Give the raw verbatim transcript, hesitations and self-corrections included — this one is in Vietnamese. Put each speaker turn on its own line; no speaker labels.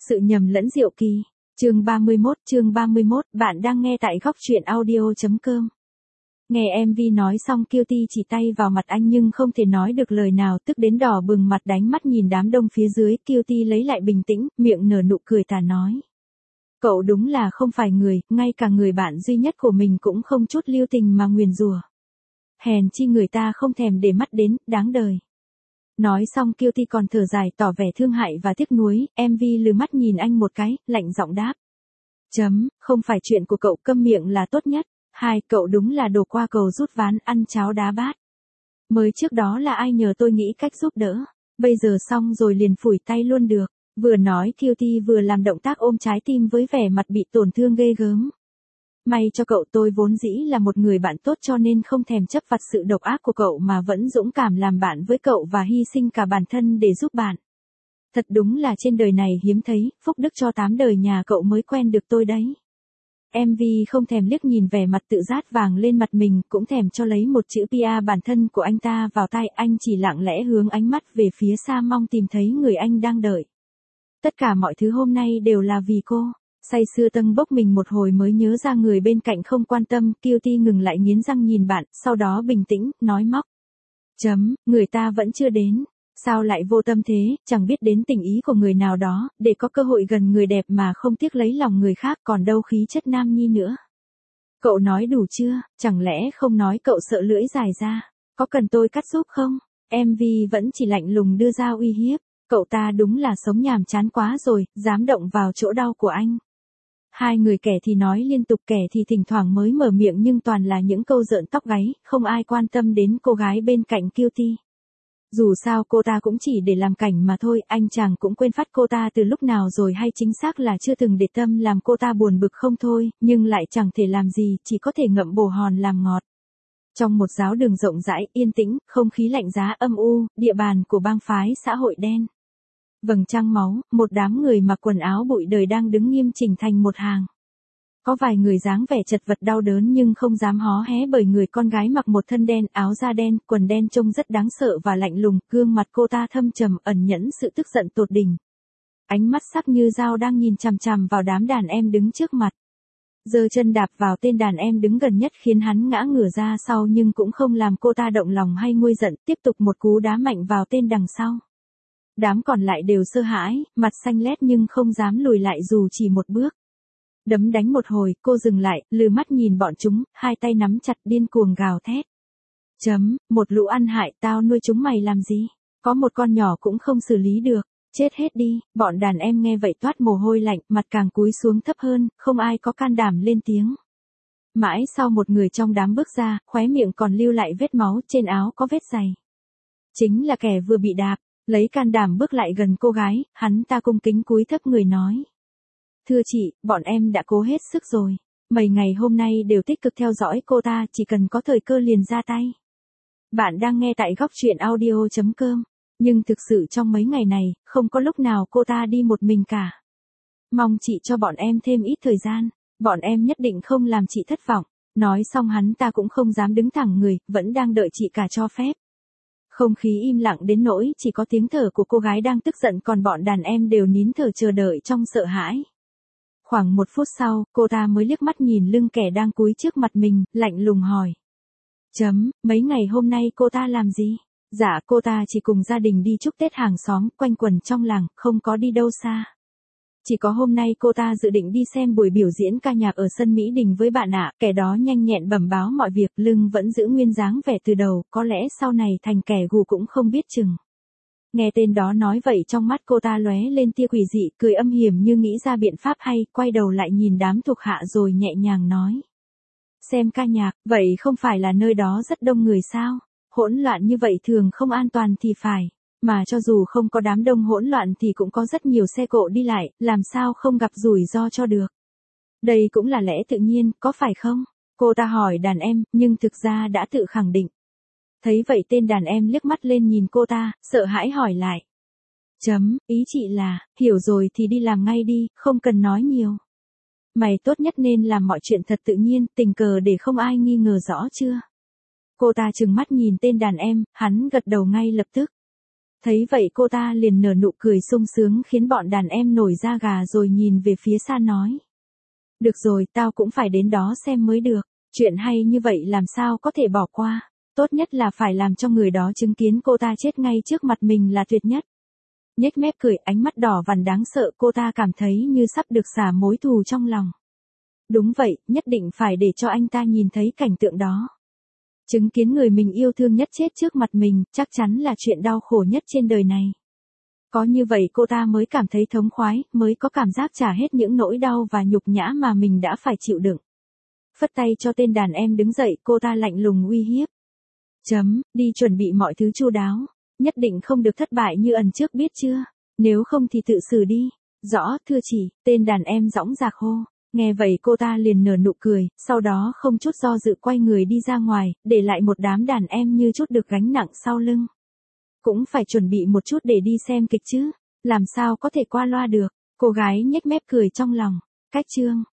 Sự nhầm lẫn diệu kỳ. Chương ba mươi mốt, chương ba mươi mốt, bạn đang nghe tại góc truyện audio chấm com. Nghe em vê nói xong Cutie chỉ tay vào mặt anh nhưng không thể nói được lời nào, tức đến đỏ bừng mặt đánh mắt nhìn đám đông phía dưới. Cutie lấy lại bình tĩnh, miệng nở nụ cười tà nói. Cậu đúng là không phải người, ngay cả người bạn duy nhất của mình cũng không chút lưu tình mà nguyền rủa. Hèn chi người ta không thèm để mắt đến, đáng đời. Nói xong Cutie còn thở dài tỏ vẻ thương hại và tiếc nuối, em vê lừ mắt nhìn anh một cái, lạnh giọng đáp. Chấm, không phải chuyện của cậu, câm miệng là tốt nhất. Hai, cậu đúng là đồ qua cầu rút ván, ăn cháo đá bát. Mới trước đó là ai nhờ tôi nghĩ cách giúp đỡ, bây giờ xong rồi liền phủi tay luôn được. Vừa nói Cutie vừa làm động tác ôm trái tim với vẻ mặt bị tổn thương ghê gớm. May cho cậu, tôi vốn dĩ là một người bạn tốt cho nên không thèm chấp vặt sự độc ác của cậu mà vẫn dũng cảm làm bạn với cậu và hy sinh cả bản thân để giúp bạn. Thật đúng là trên đời này hiếm thấy, phúc đức cho tám đời nhà cậu mới quen được tôi đấy. em vê không thèm liếc nhìn vẻ mặt tự rát vàng lên mặt mình, cũng thèm cho lấy một chữ pê a bản thân của anh ta vào tay, anh chỉ lặng lẽ hướng ánh mắt về phía xa mong tìm thấy người anh đang đợi. Tất cả mọi thứ hôm nay đều là vì cô. Say sưa tâng bốc mình một hồi mới nhớ ra người bên cạnh không quan tâm, Cutie ngừng lại nghiến răng nhìn bạn, sau đó bình tĩnh, nói móc. Chấm, người ta vẫn chưa đến. Sao lại vô tâm thế, chẳng biết đến tình ý của người nào đó, để có cơ hội gần người đẹp mà không tiếc lấy lòng người khác, còn đâu khí chất nam nhi nữa. Cậu nói đủ chưa, chẳng lẽ không nói cậu sợ lưỡi dài ra, có cần tôi cắt giúp không? em vê vẫn chỉ lạnh lùng đưa ra uy hiếp, cậu ta đúng là sống nhàm chán quá rồi, dám động vào chỗ đau của anh. Hai người kẻ thì nói liên tục, kẻ thì thỉnh thoảng mới mở miệng nhưng toàn là những câu rợn tóc gáy, không ai quan tâm đến cô gái bên cạnh Cutie. Dù sao cô ta cũng chỉ để làm cảnh mà thôi, anh chàng cũng quên phát cô ta từ lúc nào rồi, hay chính xác là chưa từng để tâm làm cô ta buồn bực không thôi, nhưng lại chẳng thể làm gì, chỉ có thể ngậm bồ hòn làm ngọt. Trong một giáo đường rộng rãi, yên tĩnh, không khí lạnh giá âm u, địa bàn của bang phái xã hội đen. Vầng trăng máu, một đám người mặc quần áo bụi đời đang đứng nghiêm chỉnh thành một hàng. Có vài người dáng vẻ chật vật đau đớn nhưng không dám hó hé bởi người con gái mặc một thân đen, áo da đen, quần đen trông rất đáng sợ và lạnh lùng, gương mặt cô ta thâm trầm ẩn nhẫn sự tức giận tột đỉnh. Ánh mắt sắc như dao đang nhìn chằm chằm vào đám đàn em đứng trước mặt. Giơ chân đạp vào tên đàn em đứng gần nhất khiến hắn ngã ngửa ra sau nhưng cũng không làm cô ta động lòng hay nguôi giận, tiếp tục một cú đá mạnh vào tên đằng sau. Đám còn lại đều sợ hãi, mặt xanh lét nhưng không dám lùi lại dù chỉ một bước. Đấm đánh một hồi, cô dừng lại, lừ mắt nhìn bọn chúng, hai tay nắm chặt điên cuồng gào thét. Chấm, một lũ ăn hại, tao nuôi chúng mày làm gì? Có một con nhỏ cũng không xử lý được, chết hết đi. Bọn đàn em nghe vậy toát mồ hôi lạnh, mặt càng cúi xuống thấp hơn, không ai có can đảm lên tiếng. Mãi sau một người trong đám bước ra, khóe miệng còn lưu lại vết máu, trên áo có vết giày. Chính là kẻ vừa bị đạp. Lấy can đảm bước lại gần cô gái, hắn ta cung kính cúi thấp người nói. Thưa chị, bọn em đã cố hết sức rồi. Mấy ngày hôm nay đều tích cực theo dõi cô ta, chỉ cần có thời cơ liền ra tay. Bạn đang nghe tại góc truyện audio chấm com. Nhưng thực sự trong mấy ngày này, không có lúc nào cô ta đi một mình cả. Mong chị cho bọn em thêm ít thời gian, bọn em nhất định không làm chị thất vọng. Nói xong hắn ta cũng không dám đứng thẳng người, vẫn đang đợi chị cả cho phép. Không khí im lặng đến nỗi chỉ có tiếng thở của cô gái đang tức giận, còn bọn đàn em đều nín thở chờ đợi trong sợ hãi. Khoảng một phút sau, cô ta mới liếc mắt nhìn lưng kẻ đang cúi trước mặt mình, lạnh lùng hỏi. Chấm, mấy ngày hôm nay cô ta làm gì? Dạ, cô ta chỉ cùng gia đình đi chúc Tết hàng xóm, quanh quẩn trong làng, không có đi đâu xa. Chỉ có hôm nay cô ta dự định đi xem buổi biểu diễn ca nhạc ở sân Mỹ Đình với bạn ạ. Kẻ đó nhanh nhẹn bẩm báo mọi việc, lưng vẫn giữ nguyên dáng vẻ từ đầu, có lẽ sau này thành kẻ gù cũng không biết chừng. Nghe tên đó nói vậy trong mắt cô ta lóe lên tia quỷ dị, cười âm hiểm như nghĩ ra biện pháp hay, quay đầu lại nhìn đám thuộc hạ rồi nhẹ nhàng nói. Xem ca nhạc, vậy không phải là nơi đó rất đông người sao? Hỗn loạn như vậy thường không an toàn thì phải. Mà cho dù không có đám đông hỗn loạn thì cũng có rất nhiều xe cộ đi lại, làm sao không gặp rủi ro cho được. Đây cũng là lẽ tự nhiên, có phải không? Cô ta hỏi đàn em, nhưng thực ra đã tự khẳng định. Thấy vậy tên đàn em liếc mắt lên nhìn cô ta, sợ hãi hỏi lại. Chấm, ý chị là, hiểu rồi thì đi làm ngay đi, không cần nói nhiều. Mày tốt nhất nên làm mọi chuyện thật tự nhiên, tình cờ để không ai nghi ngờ rõ chưa? Cô ta trừng mắt nhìn tên đàn em, hắn gật đầu ngay lập tức. Thấy vậy cô ta liền nở nụ cười sung sướng khiến bọn đàn em nổi da gà rồi nhìn về phía xa nói. Được rồi, tao cũng phải đến đó xem mới được. Chuyện hay như vậy làm sao có thể bỏ qua. Tốt nhất là phải làm cho người đó chứng kiến cô ta chết ngay trước mặt mình là tuyệt nhất. Nhếch mép cười, ánh mắt đỏ vằn đáng sợ, cô ta cảm thấy như sắp được xả mối thù trong lòng. Đúng vậy, nhất định phải để cho anh ta nhìn thấy cảnh tượng đó. Chứng kiến người mình yêu thương nhất chết trước mặt mình, chắc chắn là chuyện đau khổ nhất trên đời này. Có như vậy cô ta mới cảm thấy thống khoái, mới có cảm giác trả hết những nỗi đau và nhục nhã mà mình đã phải chịu đựng. Phất tay cho tên đàn em đứng dậy, cô ta lạnh lùng uy hiếp. Chấm, đi chuẩn bị mọi thứ chu đáo. Nhất định không được thất bại như ẩn trước biết chưa? Nếu không thì tự xử đi. Rõ, thưa chỉ, tên đàn em dõng dạc hô. Nghe vậy cô ta liền nở nụ cười, sau đó không chút do dự quay người đi ra ngoài, để lại một đám đàn em như chút được gánh nặng sau lưng. Cũng phải chuẩn bị một chút để đi xem kịch chứ, làm sao có thể qua loa được. Cô gái nhếch mép cười trong lòng. Cách chương